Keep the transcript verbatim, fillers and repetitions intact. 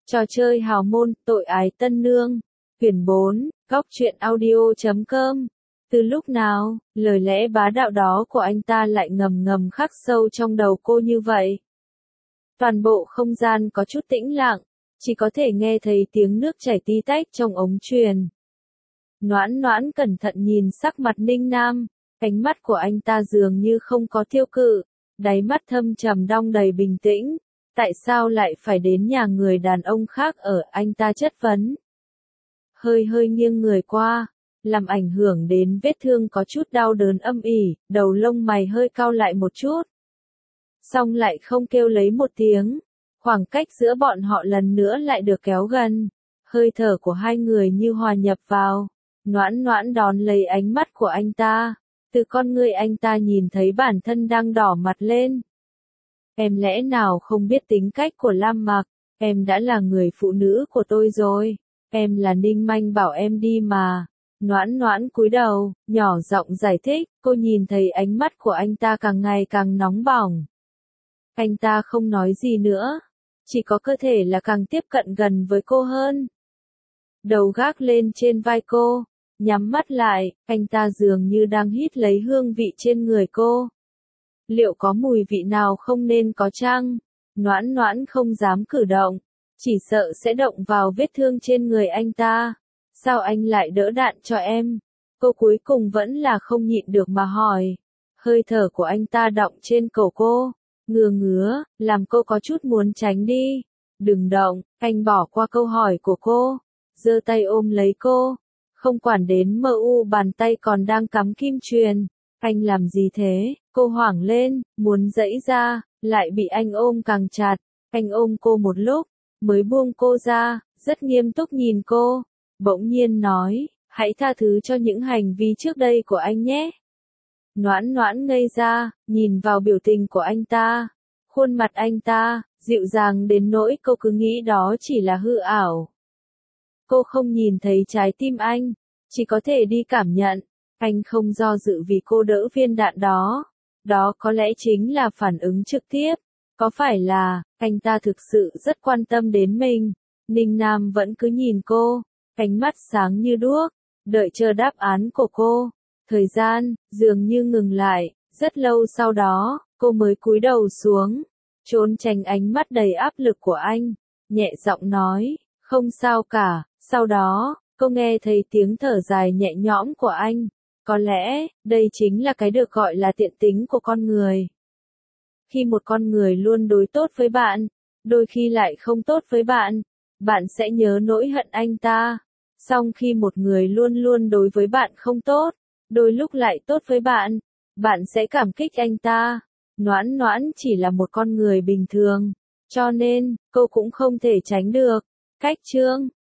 Trò chơi hào môn, tội ái tân nương. Quyển bốn, góc truyện audio chấm com. Từ lúc nào, lời lẽ bá đạo đó của anh ta lại ngầm ngầm khắc sâu trong đầu cô như vậy? Toàn bộ không gian có chút tĩnh lặng, chỉ có thể nghe thấy tiếng nước chảy tí tách trong ống truyền. Noãn Noãn cẩn thận nhìn sắc mặt Ninh Nam, ánh mắt của anh ta dường như không có tiêu cự, đáy mắt thâm trầm đong đầy bình tĩnh. Tại sao lại phải đến nhà người đàn ông khác ở, anh ta chất vấn. Hơi hơi nghiêng người qua, làm ảnh hưởng đến vết thương có chút đau đớn âm ỉ, đầu lông mày hơi cau lại một chút. Xong lại không kêu lấy một tiếng, khoảng cách giữa bọn họ lần nữa lại được kéo gần, hơi thở của hai người như hòa nhập vào. Noãn Noãn đón lấy ánh mắt của anh ta, từ con ngươi anh ta nhìn thấy bản thân đang đỏ mặt lên. Em lẽ nào không biết tính cách của Lam Mặc, em đã là người phụ nữ của tôi rồi, em là Ninh Manh bảo em đi mà. Noãn Noãn cúi đầu, nhỏ giọng giải thích, cô nhìn thấy ánh mắt của anh ta càng ngày càng nóng bỏng. Anh ta không nói gì nữa, chỉ có cơ thể là càng tiếp cận gần với cô hơn. Đầu gác lên trên vai cô, nhắm mắt lại, anh ta dường như đang hít lấy hương vị trên người cô. Liệu có mùi vị nào không nên có chăng? Noãn Noãn không dám cử động, chỉ sợ sẽ động vào vết thương trên người anh ta. Sao anh lại đỡ đạn cho em? Cô cuối cùng vẫn là không nhịn được mà hỏi. Hơi thở của anh ta đọng trên cổ cô, ngứa ngứa, làm cô có chút muốn tránh đi. Đừng động, anh bỏ qua câu hỏi của cô, giơ tay ôm lấy cô, không quản đến mờ u bàn tay còn đang cắm kim truyền. Anh làm gì thế? Cô hoảng lên, muốn giãy ra, lại bị anh ôm càng chặt. Anh ôm cô một lúc, mới buông cô ra, rất nghiêm túc nhìn cô, bỗng nhiên nói, hãy tha thứ cho những hành vi trước đây của anh nhé. Noãn Noãn ngây ra, nhìn vào biểu tình của anh ta, khuôn mặt anh ta, dịu dàng đến nỗi cô cứ nghĩ đó chỉ là hư ảo. Cô không nhìn thấy trái tim anh, chỉ có thể đi cảm nhận. Anh không do dự vì cô đỡ viên đạn đó. Đó có lẽ chính là phản ứng trực tiếp. Có phải là, anh ta thực sự rất quan tâm đến mình? Ninh Nam vẫn cứ nhìn cô, ánh mắt sáng như đuốc, đợi chờ đáp án của cô. Thời gian, dường như ngừng lại, rất lâu sau đó, cô mới cúi đầu xuống, trốn tránh ánh mắt đầy áp lực của anh, nhẹ giọng nói, không sao cả. Sau đó, cô nghe thấy tiếng thở dài nhẹ nhõm của anh. Có lẽ, đây chính là cái được gọi là tiện tính của con người. Khi một con người luôn đối tốt với bạn, đôi khi lại không tốt với bạn, bạn sẽ nhớ nỗi hận anh ta. Song khi một người luôn luôn đối với bạn không tốt, đôi lúc lại tốt với bạn, bạn sẽ cảm kích anh ta. Noãn Noãn chỉ là một con người bình thường, cho nên, cô cũng không thể tránh được. Cách chương